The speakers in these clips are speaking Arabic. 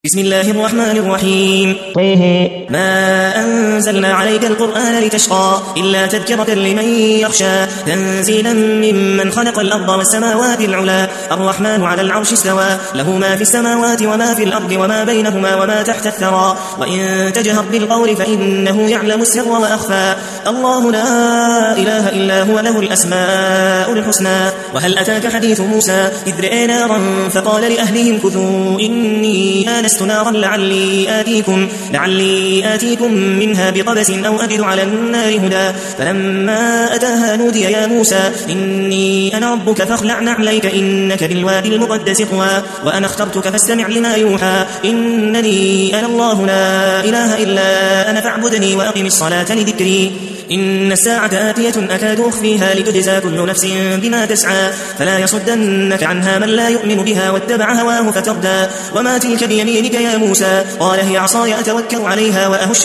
بسم الله الرحمن الرحيم. ما أنزلنا عليك القرآن لتشقى إلا تذكرة لمن يخشى تنزيلا ممن خلق الأرض والسماوات العلا الرحمن على العرش استوى له ما في السماوات وما في الأرض وما بينهما وما تحت الثرى وإن تجهر بالقول فإنه يعلم السر وأخفى الله لا إله إلا هو له الأسماء الحسنى. وهل أتاك حديث موسى إذ رأى نارا فقال لأهلهم كثوا إني آنست نارا لعلي آتيكم منها بقبس أو أجد على النار هدى فلما أتاها نودي يا موسى إني أنا ربك فاخلع نعليك إنك بالوادي المقدس طوى وأنا اخترتك فاستمع لما يوحى إنني أنا الله لا إله إلا أنا فاعبدني وأقم الصلاة لذكري إن الساعة آتية أكاد أخفيها لتجزى كل نفس بما تسعى فلا يصدنك عنها من لا يؤمن بها واتبع هواه فتردى وما تلك بيمينك يا موسى قال هي عصاي أتوكل عليها وأهش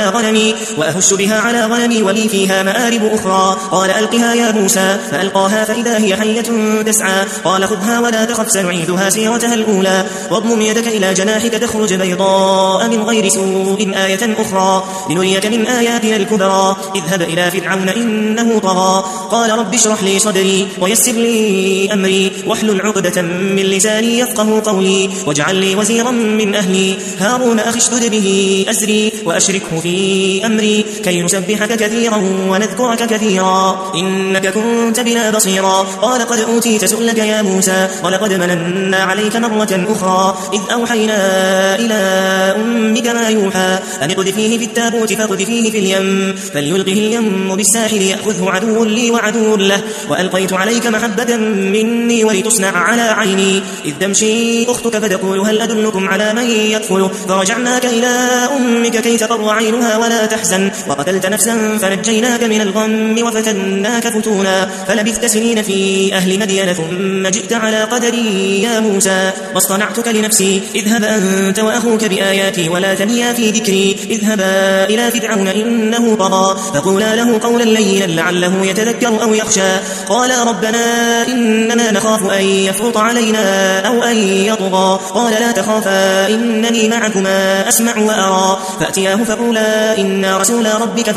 بها على غنمي ولي فيها مآرب أخرى قال ألقها يا موسى فألقاها فإذا هي حية تسعى قال خذها ولا تخف سنعيدها سيرتها الأولى واضمم يدك إلى جناحك تخرج بيضاء من غير سوء آية أخرى لنريك من آياتنا الكبرى اذهب إلى فرعون إنه طغى قال رب اشرح لي صدري ويسر لي أمري واحلل عقدة من لساني يفقه قولي واجعل لي وزيرا من أهلي هارون أخي اشدد به أزري وأشركه في أمري كي نسبحك كثيرا ونذكرك كثيرا إنك كنت بنا بصيرا قال قد أوتيت سؤلك يا موسى ولقد مننا عليك مرة أخرى إذ أوحينا إلى أمك ما يوحى أن اقذفيه في التابوت فاقذفيه في اليم فليلقه اليم بالساحل يأخذه عدو لي وعدو له وألقيت عليك محبة مني ولتصنع على عيني إذ تمشي أختك فتقول هل أدلكم على من يكفله فرجعناك إلى أمك كي تقر عينها ولا تحزن وقتلت نفسا فنجيناك من الغم وفتناك فتونا فلبثت سنين في أهل مدين ثم جئت على قدري يا موسى واصطنعتك لنفسي اذهب أنت وأخوك بآياتي ولا تنيا في ذكري اذهبا إلى فرعون إنه طغى فقولا له قولا لينا لعله يتذكر أو يخشى قال ربنا إننا نخاف أن يفرط علينا أو أن يطغى قال لا تخافا إنني معكما أسمع وأرى فأتياه فقولا إنا رسول ربك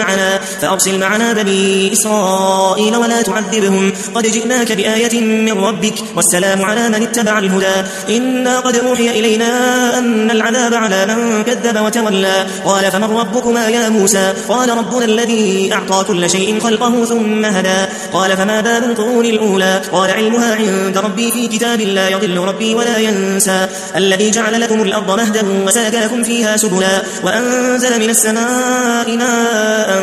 فأرسل معنا بني إسرائيل ولا تعذبهم قد جئناك بآية من ربك والسلام على من اتبع الهدى إنا قد أوحي إلينا أن العذاب على من كذب وتولى قال فمن ربكما يا موسى قال ربنا الذي أعطى كل شيء خلقه ثم هدى قال فما بال القرون الأولى قال علمها عند ربي في كتاب لا يضل ربي ولا ينسى الذي جعل لكم الأرض مهدا وسلك لكم فيها سبلا وأنزل من السماء ماء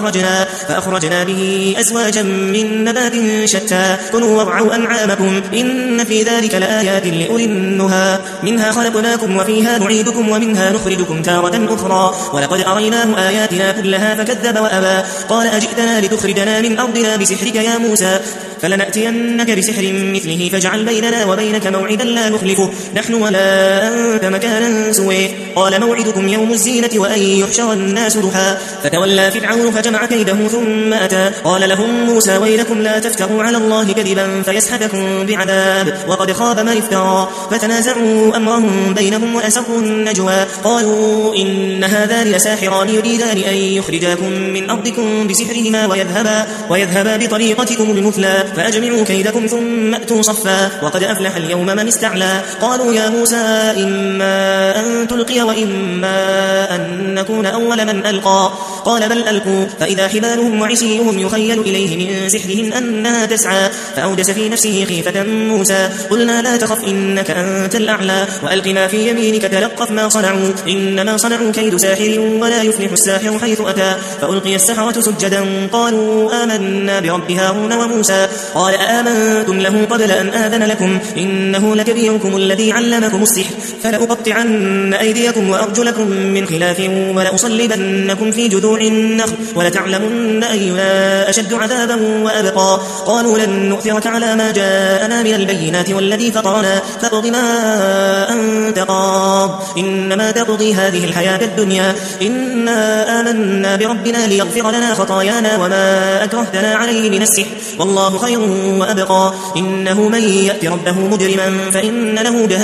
فأخرجنا به أزواجا من نبات شتى كلوا وارعوا أنعامكم إن في ذلك لآيات لأولي النهى منها خلقناكم وفيها نعيدكم ومنها نخرجكم تارة أخرى ولقد أريناه آياتنا كلها فكذب وأبى قال أجئتنا لتخرجنا من أرضنا بسحرك يا موسى فلنأتينك بسحر مثله فاجعل بيننا وبينك موعدا لا نخلفه نحن ولا أنت مكانا سويه قال موعدكم يوم الزينة وأن يحشر الناس ضحى فتولى فرعون فجمع كيده ثم أتى قال لهم موسى ويلكم لا تفتروا على الله كذبا فيسحتكم بعذاب وقد خاب من افترى فتنازعوا أمرهم بينهم وأسروا النجوى قالوا إن هذان لساحران يريدان أن يخرجاكم من أرضكم بسحرهما ويذهبا بطريقتكم المثلى فأجمعوا كيدكم ثم أتوا صفا وقد أفلح اليوم من استعلى قالوا يا موسى إما أن تلقي وإما أن نكون أول من ألقى قال بل ألقوا فإذا حبالهم وعصيهم يخيل إليه من سحرهم أنها تسعى فأوجس في نفسه خيفة موسى قلنا لا تخف إنك أنت الأعلى وألق ما في يمينك تلقف ما صنعوا إنما صنعوا كيد ساحر ولا يفلح الساحر حيث أتى فألقي السحرة سجدا قالوا آمنا برب هارون وموسى قال آمنتم له قبل أن آذن لكم إنه لكبيركم الذي علمكم السحر فلأقطعن أيديكم وأرجلكم من خلاف ولأصلبنكم في جذوع جذوع النخل ولتعلمن أينا أشد عذابا وأبقى. قالوا لن نؤثرك على ما جاءنا من البينات والذي فطرنا فاقض ما أنت قاض إنما تقضي هذه الحياة الدنيا إنا آمنا بربنا ليغفر لنا خطايانا وما أكرهتنا عليه من السحر والله خير وأبقى. إنه من يأت ربه مجرما فإن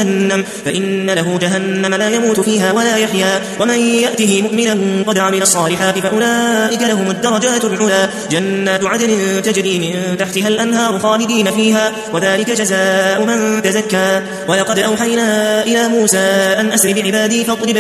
له جهنم لا يموت فيها ولا يحيا ومن يأته مؤمنا قد عمل الصالحات فأولئك لهم الدرجات العلى جنات عدن تجري من تحتها الأنهار خالدين فيها وذلك جزاء من تزكى. ولقد أوحينا إلى موسى أن أسر بعبادي فاضرب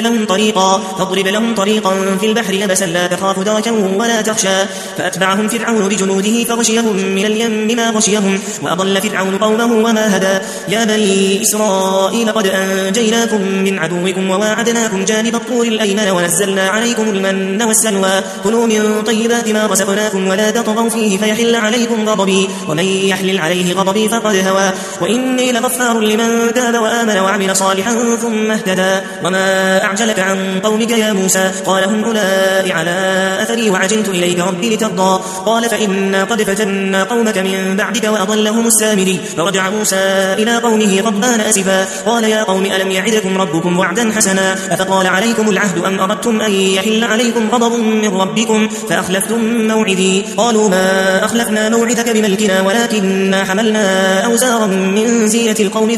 لهم طريقا في البحر يبسا لا تخاف دركا ولا تخشى فأتبعهم فرعون بجنوده فغشيهم من اليم ما غشيهم وأضل فرعون قومه وما هدى. يا بني إسرائيل قد أنجيناكم من عدوكم وواعدناكم جانب الطور الأيمن ونزلنا عليكم المن والسلوى كلوا من طيبات ما رزقناكم ولا تطغوا فيه فيحل عليكم غضبي ومن يحلل عليه غضبي فقد هوى وإني لغفار لمن تاب وآمن وعمل صالحا ثم اهتدى. وما أعجلك عن قومك يا موسى قال هم أولئك على أثري وعجلت إليك ربي لترضى قال فإنا قد فتنا قومك من بعدك وأضلهم السامري. فرجع موسى إلى قومه غضبان أسفا قال يا قوم ألم يعدكم ربكم وعدا حسنا أفطال عليكم العهد أم أردتم أن يحل عليكم غضب من ربكم فأخلفتم موعدي. قالوا ما أخلفنا موعدك بملكنا ولكننا حملنا أوزارا من زينة القوم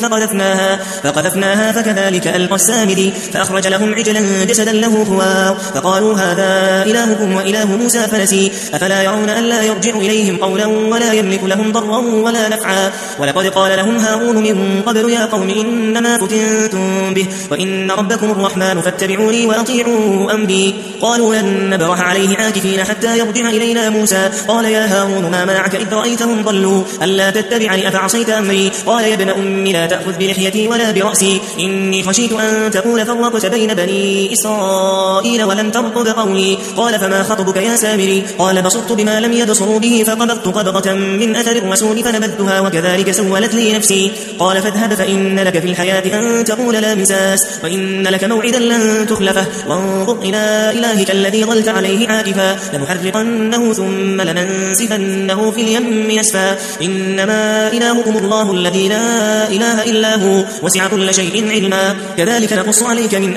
فقذفناها فكذلك ألقى السامري فأخرج لهم عجلا جسدا له خوار فقالوا هذا إلهكم وإله موسى فنسي أفلا يرون ألا يرجع إليهم قولا ولا يملك لهم ضرا ولا نفعا. ولقد قال لهم هارون من قبل يا قوم إنما فتنتم به وإن ربكم الرحمن فاتبعوني وأطيعوا أمري. قالوا لن نبرح عليه عاكفين حتى يرجع إلينا موسى قال يا هارون ما منعك إذ رأيتهم ضلوا ألا تتبعني أفعصيت أمري قال يا ابن أم لا تأخذ بلحيتي ولا برأسي إني خشيت أن تقول فرقت بين بني إسرائيل ولم ترقب قولي. قال فما خطبك يا سامري قال بصرت بما لم يبصروا به فقبضت قبضة من أثر الرسول فنبذتها وكذلك سولت لي نفسي. قال فاذهب فإن لك في الحياة أن تقول لا مساس وإن لك موعدا لن تخلفه وانظر إلى إلهك الذي ظلت عليه عاكفا لنحرقنه ثم لننسفنه في اليم نسفا إنما إلهكم الله الذي لا إله إلا هو وسع كل شيء علما كذلك نقص عليك من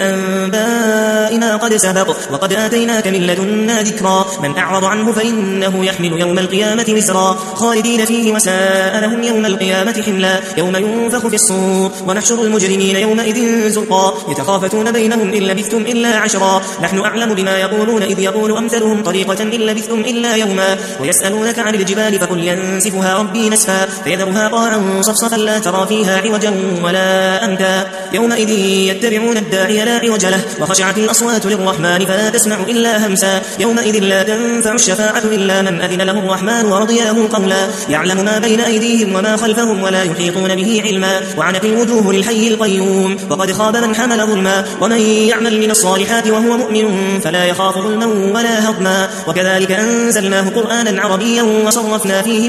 أنباء ما قد سبق وقد آتيناك من لدنا ذكرا من أعرض عنه فإنه يحمل يوم القيامة وزرا خالدين فيه وساء لهم يوم القيامة حملا يوم ينفخ في الصور ونحشر المجرمين يومئذ زرقا يتخافتون بينهم إن لبثتم إلا عشرا نحن أعلم بما يقولون إذ يقول أمثلهم طريقة إن لبثتم إلا يوما ويسألونك عن الجبال فقل ينسفها ربي نسفا فيذرها قاعا صفصفا لا ترى فيها عوجا ولا أمتا يومئذ يتبعون الداعي لا عوج له وخشعت الأصوات للرحمن فلا تسمع إلا همسا يومئذ لا تنفع الشفاعة إلا من أذن له الرحمن ورضي له قولا يعلم ما بين أيديهم وما خلفهم ولا يحيطون به علما وعنت الوجوه للحي القيوم وقد خاب من حمل ظلما ومن يعمل من الصالحات وهو مؤمن فلا يخاف ظلما ولا هضما وكذلك أنزلناه قرآنا عربيا وصرفنا فيه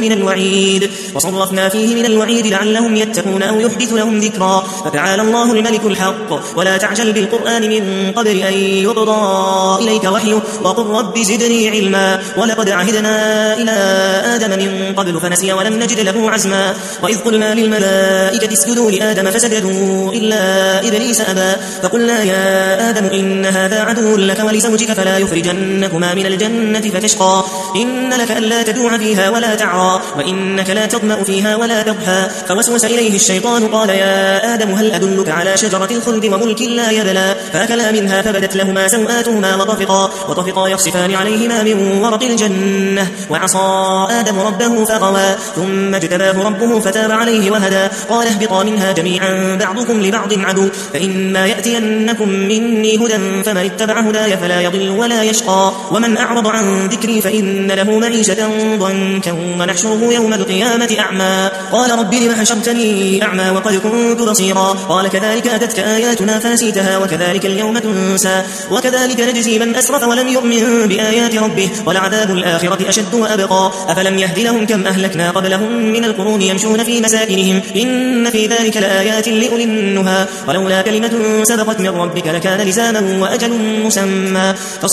من الوعيد لعلهم يتقون أو يحدث لهم ذكرا فتعالى الله الملك الحق ولا تعجل بالقرآن من قبل أن يقضى إليك وحيه وقل رب زدني علما ولقد عهدنا إلى آدم من قبل فنسي ولم نجد له عزما وإذ قلنا للملائكة اسجدوا لآدم فسجدوا إلا إبليس أبى فقلنا يا آدم إن هذا عدو لك ولزوجك فلا يخرجنكما من الجنة فتشقى إن لك ألا تجوع فيها ولا تعرى وإنك لا تظمأ فيها ولا تضحى فوسوس إليه الشيطان قال يا آدم هل أدلك على شجرة الخلد وملك لا يبلى فأكلا منها فبدت لهما سوآتهما وطفقا يخصفان عليهما من ورق الجنة وعصى آدم ربه فغوى ثم اجتباه ربه فتاب عليه وهدى قال اهبطا منها جميعا بعضكم لبعض عدو فإما يأتينكم مني هدى فمن اتبع هداي فلا يضل ولا يشقى ومن أعرض عن ذكري فإن له معيشة ضنكا ونحشره يوم القيامة أعمى قال رب لم حشرتني أعمى وقد كنت بصيرا قال كذلك أتتك آياتنا فنسيتها وكذلك اليوم تنسى وكذلك نجزي من أسرف ولم يؤمن بآيات ربه ولعذاب الآخرة أشد وأبقى أفلم يهد لهم كم أهلكنا قبلهم من القرون يمشون في مساكنهم إن في ذلك لآيات لأولي النهى ولولا كلمة سبقت من ربك لكان لزاما وأجل مسمى فاصبر على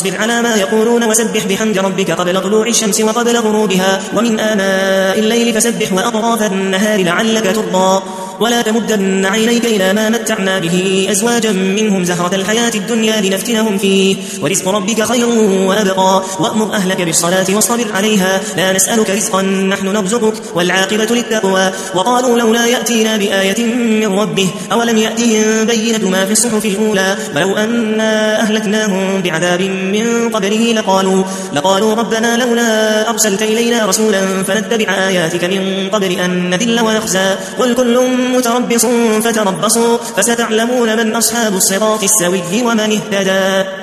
ما يقولون وسبح بحمد ربك قبل طلوع الشمس وقبل غروبها ومن آناء الليل فسبح وأطراف النهار لعلك ترضى ولا تمدن عينيك إلى ما متعنا به أزواجا منهم زهرة الحياة الدنيا لنفتنهم فيه ورزق ربك خير وأبقى وأمر أهلك بالصلاة واصطبر عليها لا نسألك رزقا نحن نرزقك والعاقبة للتقوى وقالوا لولا يأتينا بآية من ربه أولم يأتهم بينة ما في الصحف الأولى ولو أنا أهلكناهم بعذاب من قبله لقالوا ربنا لولا أرسلت إلينا رسولا فنتبع آياتك من قبل أن نذل ونخزى قل كل متربص فتربصوا فستعلمون من أصحاب الصراط السوي ومن اهتدى